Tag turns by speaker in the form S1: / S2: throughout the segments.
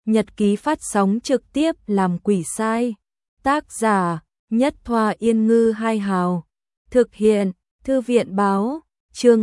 S1: Nhật ký phát sóng trực tiếp làm quỷ sai. Tác giả: Nhất Thoa Yên Ngư Hai Hào. Thực hiện: Thư viện báo. Chương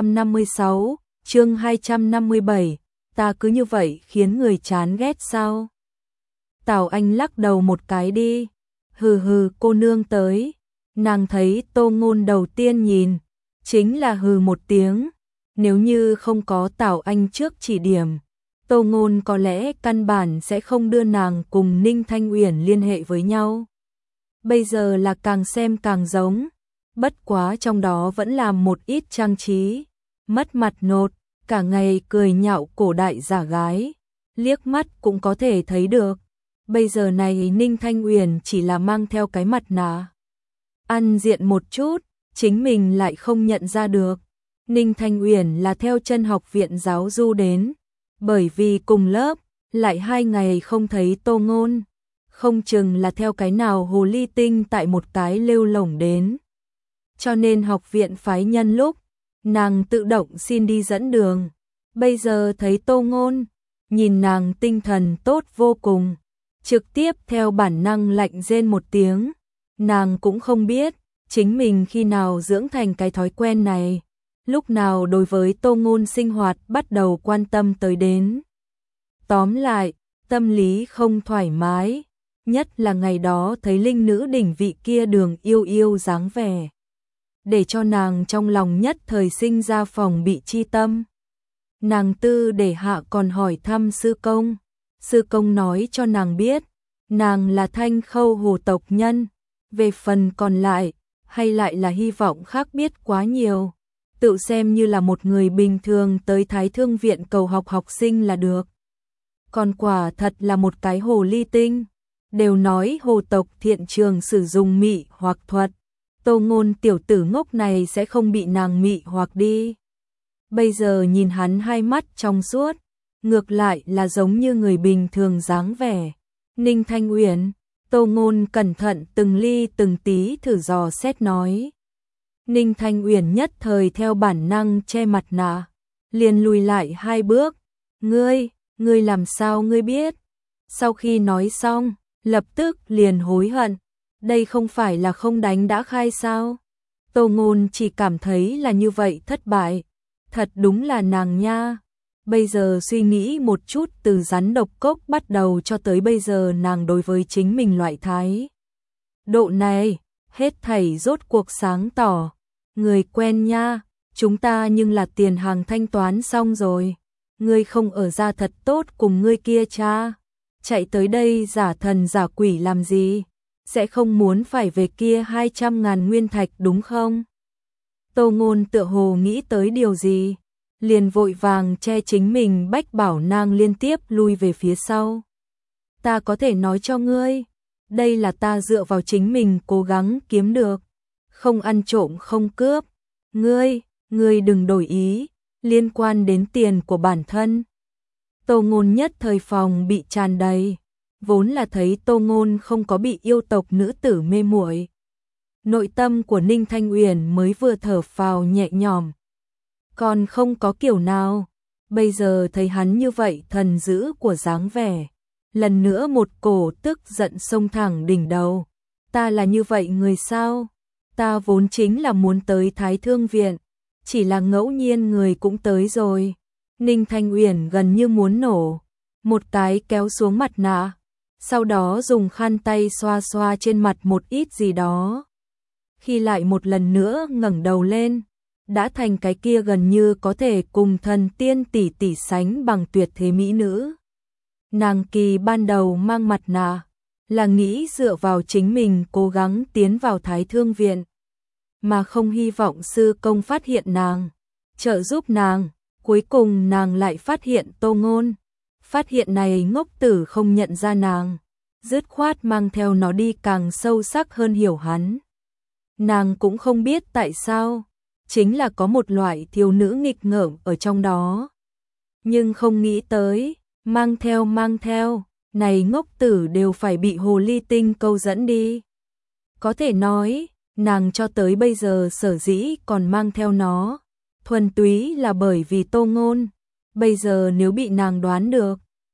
S1: 256, chương 257. Ta cứ như vậy khiến người chán ghét sao? Tào Anh lắc đầu một cái đi. Hừ hừ, cô nương tới. Nàng thấy Tô Ngôn đầu tiên nhìn, chính là hừ một tiếng. Nếu như không có Tào Anh trước chỉ điểm, Tô Ngôn có lẽ căn bản sẽ không đưa nàng cùng Ninh Thanh Uyển liên hệ với nhau. Bây giờ là càng xem càng giống, bất quá trong đó vẫn làm một ít trang trí, mất mặt nột, cả ngày cười nhạo cổ đại giả gái, liếc mắt cũng có thể thấy được. Bây giờ này Ninh Thanh Uyển chỉ là mang theo cái mặt nạ, ăn diện một chút, chính mình lại không nhận ra được. Ninh Thanh Uyển là theo chân học viện giáo du đến, bởi vì cùng lớp, lại 2 ngày không thấy Tô Ngôn, không chừng là theo cái nào hồ ly tinh tại một cái lêu lổng đến. Cho nên học viện phái nhân lúc, nàng tự động xin đi dẫn đường. Bây giờ thấy Tô Ngôn, nhìn nàng tinh thần tốt vô cùng, trực tiếp theo bản năng lạnh rên một tiếng. Nàng cũng không biết, chính mình khi nào dưỡng thành cái thói quen này, lúc nào đối với Tô Ngôn sinh hoạt bắt đầu quan tâm tới đến. Tóm lại, tâm lý không thoải mái, nhất là ngày đó thấy linh nữ đỉnh vị kia Đường Yêu Yêu dáng vẻ, để cho nàng trong lòng nhất thời sinh ra phòng bị chi tâm. Nàng tư để hạ còn hỏi thăm sư công nói cho nàng biết, nàng là Thanh Khâu hồ tộc nhân, về phần còn lại, hay lại là hy vọng khác biết quá nhiều, tự xem như là một người bình thường tới Thái Thương viện cầu học học sinh là được. Còn quả thật là một cái hồ ly tinh, đều nói hồ tộc thiện trường sử dụng mị hoặc thuật, Tô Ngôn tiểu tử ngốc này sẽ không bị nàng mị hoặc đi. Bây giờ nhìn hắn hai mắt trong suốt, ngược lại là giống như người bình thường dáng vẻ. Ninh Thanh Uyển, Tô Ngôn cẩn thận từng ly từng tí thử dò xét nói. Ninh Thanh Uyển nhất thời theo bản năng che mặt nạ, liền lùi lại 2 bước. Ngươi làm sao ngươi biết? Sau khi nói xong, lập tức liền hối hận. Đây không phải là không đánh đã khai sao? Tô Ngôn chỉ cảm thấy là như vậy thất bại. Thật đúng là nàng nha. Bây giờ suy nghĩ một chút từ rắn độc cốc bắt đầu cho tới bây giờ nàng đối với chính mình loại thái độ này, hết thảy rốt cuộc sáng tỏ. Người quen nha, chúng ta nhưng là tiền hàng thanh toán xong rồi. Ngươi không ở ra thật tốt cùng ngươi kia cha. Chạy tới đây giả thần giả quỷ làm gì? Sẽ không muốn phải về kia 200.000 nguyên thạch đúng không? Tô Ngôn tựa hồ nghĩ tới điều gì, liền vội vàng che chính mình bách bảo nàng liên tiếp lui về phía sau. Ta có thể nói cho ngươi, đây là ta dựa vào chính mình cố gắng kiếm được, không ăn trộm không cướp. Ngươi đừng đổi ý, liên quan đến tiền của bản thân. Tô Ngôn nhất thời phòng bị tràn đầy, vốn là thấy Tô Ngôn không có bị yêu tộc nữ tử mê muội. Nội tâm của Ninh Thanh Uyển mới vừa thở phào nhẹ nhõm. Còn không có kiểu nào, bây giờ thấy hắn như vậy thần dữ của dáng vẻ, lần nữa một cổ tức giận xông thẳng đỉnh đầu. Ta là như vậy người sao? Ta vốn chính là muốn tới Thái Thương viện, chỉ là ngẫu nhiên người cũng tới rồi. Ninh Thanh Uyển gần như muốn nổ, một cái kéo xuống mặt nạ, sau đó dùng khăn tay xoa xoa trên mặt một ít gì đó. Khi lại một lần nữa ngẩng đầu lên, đã thành cái kia gần như có thể cùng thần tiên tỷ tỷ sánh bằng tuyệt thế mỹ nữ. Nàng kỳ ban đầu mang mặt nạ, là nghĩ dựa vào chính mình cố gắng tiến vào Thái Thương viện, mà không hy vọng sư công phát hiện nàng, trợ giúp nàng. Cuối cùng nàng lại phát hiện Tô Ngôn, phát hiện này ngốc tử không nhận ra nàng, dứt khoát mang theo nó đi càng sâu sắc hơn hiểu hắn. Nàng cũng không biết tại sao, chính là có một loại thiếu nữ nghịch ngợm ở trong đó. Nhưng không nghĩ tới, mang theo, này ngốc tử đều phải bị hồ ly tinh câu dẫn đi. Có thể nói, nàng cho tới bây giờ sở dĩ còn mang theo nó, thuần túy là bởi vì Tô Ngôn. Bây giờ nếu bị nàng đoán được,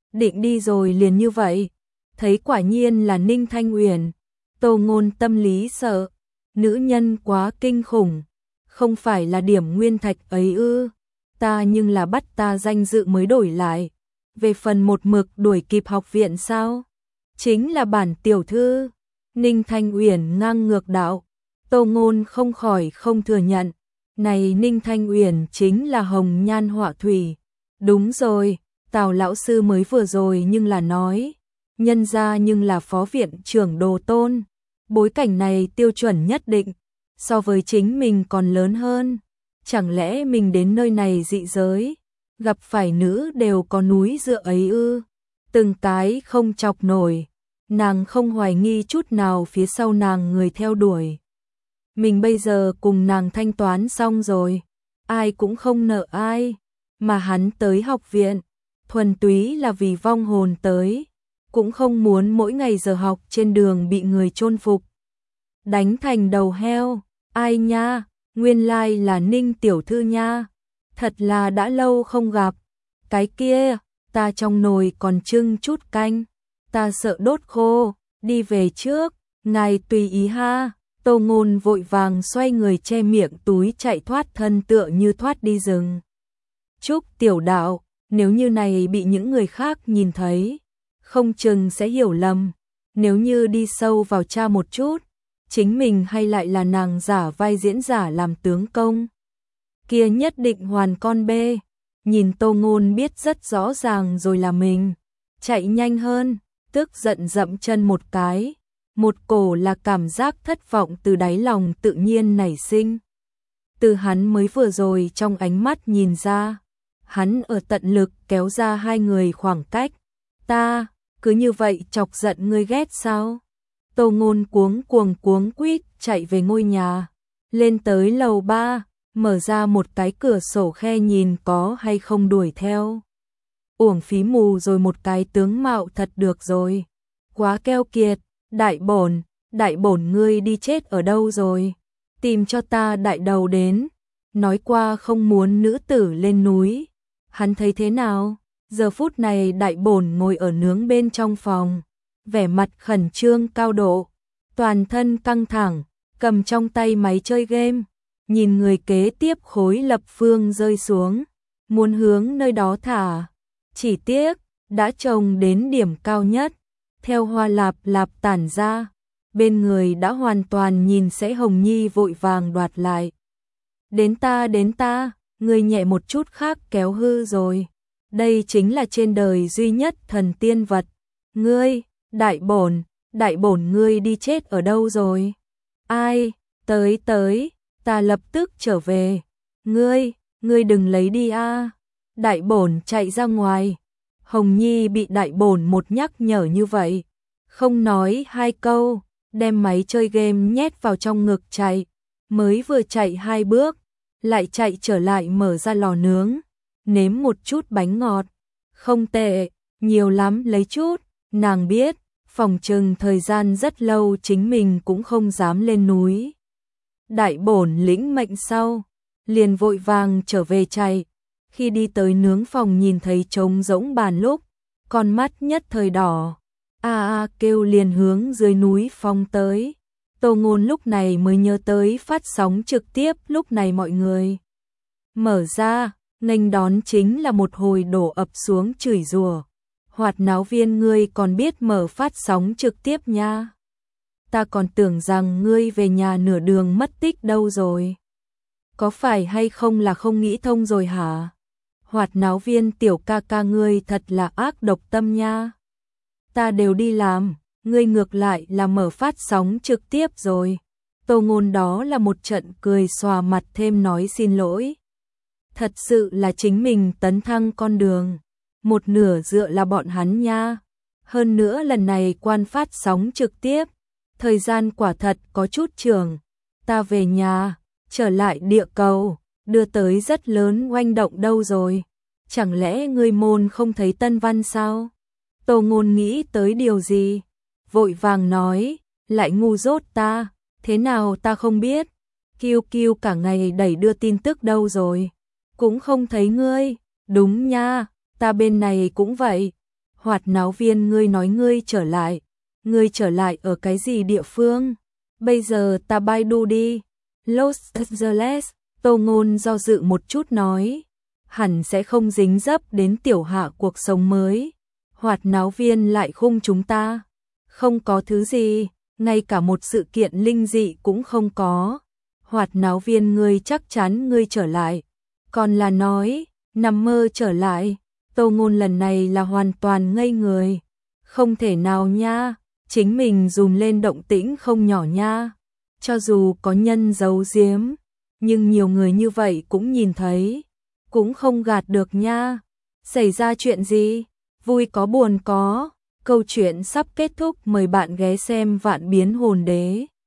S1: định đi rồi liền như vậy. Thấy quả nhiên là Ninh Thanh Uyển, Tô Ngôn tâm lý sợ, nữ nhân quá kinh khủng, không phải là điểm nguyên thạch ấy ư? Ta nhưng là bắt ta danh dự mới đổi lại. Về phần một mực đuổi kịp học viện sao? Chính là bản tiểu thư. Ninh Thanh Uyển ngang ngược đạo. Tô Ngôn không khỏi không thừa nhận. Này Ninh Thanh Uyển chính là hồng nhan họa thủy. Đúng rồi, Tào lão sư mới vừa rồi nhưng là nói. Nhân ra nhưng là phó viện trưởng Đồ Tôn. Bối cảnh này tiêu chuẩn nhất định. So với chính mình còn lớn hơn. Chẳng lẽ mình đến nơi này dị giới, gặp phải nữ đều có núi dựa ấy ư? Từng cái không chọc nổi, nàng không hoài nghi chút nào phía sau nàng người theo đuổi. Mình bây giờ cùng nàng thanh toán xong rồi, ai cũng không nợ ai, mà hắn tới học viện, thuần túy là vì vong hồn tới, cũng không muốn mỗi ngày giờ học trên đường bị người chôn phục, đánh thành đầu heo. Ai nha, nguyên lai là Ninh tiểu thư nha, thật là đã lâu không gặp. Cái kia, ta trong nồi còn trưng chút canh, ta sợ đốt khô, đi về trước, ngài tùy ý ha. Tô Ngôn vội vàng xoay người che miệng túi chạy thoát thân tựa như thoát đi rừng. Trúc tiểu đạo, nếu như này bị những người khác nhìn thấy, không chừng sẽ hiểu lầm, nếu như đi sâu vào tra một chút, chính mình hay lại là nàng giả vai diễn giả làm tướng công. Kia nhất định hoàn con bê, nhìn Tô Ngôn biết rất rõ ràng rồi là mình. Chạy nhanh hơn, tức giận dậm chân một cái, một cổ là cảm giác thất vọng từ đáy lòng tự nhiên nảy sinh. Từ hắn mới vừa rồi trong ánh mắt nhìn ra, hắn ở tận lực kéo ra hai người khoảng cách. Ta, cứ như vậy chọc giận ngươi ghét sao? Tô Ngôn cuống quýt chạy về ngôi nhà, lên tới lầu 3, mở ra một cái cửa sổ khe nhìn có hay không đuổi theo. Uổng phí mù rồi một cái tướng mạo thật được rồi. Quá keo kiệt, đại bổn ngươi đi chết ở đâu rồi? Tìm cho ta đại đầu đến. Nói qua không muốn nữ tử lên núi. Hắn thấy thế nào? Giờ phút này đại bổn ngồi ở nướng bên trong phòng, vẻ mặt khẩn trương cao độ, toàn thân căng thẳng, cầm trong tay máy chơi game, nhìn người kế tiếp khối lập phương rơi xuống, muốn hướng nơi đó thả. Chỉ tiếc, đã trồng đến điểm cao nhất, theo hoa lạp lạp tản ra, bên người đã hoàn toàn nhìn sẽ Hồng Nhi vội vàng đoạt lại. Đến ta, người nhẹ một chút khác kéo hư rồi. Đây chính là trên đời duy nhất thần tiên vật. Ngươi, đại bổn ngươi đi chết ở đâu rồi? Ai, tới, ta lập tức trở về. Ngươi đừng lấy đi a. Đại bổn chạy ra ngoài. Hồng Nhi bị đại bổn một nhắc nhở như vậy, không nói hai câu, đem máy chơi game nhét vào trong ngực chạy, mới vừa chạy 2 bước, lại chạy trở lại mở ra lò nướng, nếm một chút bánh ngọt. Không tệ, nhiều lắm lấy chút, nàng biết, phòng trừng thời gian rất lâu chính mình cũng không dám lên núi. Đại bổn lĩnh mệnh sau, liền vội vàng trở về chạy. Khi đi tới nướng phòng nhìn thấy trống rỗng bàn lúc, con mắt nhất thời đỏ, kêu liền hướng dưới núi phong tới. Tô Ngôn lúc này mới nhớ tới phát sóng trực tiếp lúc này mọi người mở ra, nghênh đón chính là một hồi đổ ập xuống chửi rủa. Hoạt náo viên ngươi còn biết mở phát sóng trực tiếp nha. Ta còn tưởng rằng ngươi về nhà nửa đường mất tích đâu rồi. Có phải hay không là không nghĩ thông rồi hả? Hoạt náo viên tiểu ca ca ngươi thật là ác độc tâm nha. Ta đều đi làm, ngươi ngược lại là mở phát sóng trực tiếp rồi. Tô Ngôn đó là một trận cười xòa mặt thêm nói xin lỗi. Thật sự là chính mình tấn thăng con đường, một nửa dựa là bọn hắn nha. Hơn nữa lần này quan phát sóng trực tiếp, thời gian quả thật có chút trường. Ta về nhà, trở lại địa cầu, đưa tới rất lớn oanh động đâu rồi. Chẳng lẽ ngươi môn không thấy tân văn sao? Tô Ngôn nghĩ tới điều gì? Vội vàng nói, lại ngu dốt ta, thế nào ta không biết. Kiêu kiêu cả ngày đẩy đưa tin tức đâu rồi. Cũng không thấy ngươi, đúng nha, ta bên này cũng vậy. Hoạt náo viên, ngươi nói ngươi trở lại ở cái gì địa phương? Bây giờ ta Baidu đi. Los Angeles, Tô Ngôn do dự một chút nói, hẳn sẽ không dính dấp đến tiểu hạ cuộc sống mới. Hoạt náo viên lại khung chúng ta. Không có thứ gì, ngay cả một sự kiện linh dị cũng không có. Hoạt náo viên, ngươi chắc chắn ngươi trở lại. Còn là nói, nằm mơ trở lại. Tô Ngôn lần này là hoàn toàn ngây người. Không thể nào nha, chính mình dùm lên động tĩnh không nhỏ nha. Cho dù có nhân giấu giếm, nhưng nhiều người như vậy cũng nhìn thấy, cũng không gạt được nha. Xảy ra chuyện gì? Vui có buồn có. Câu chuyện sắp kết thúc, mời bạn ghé xem Vạn Biến Hồn Đế.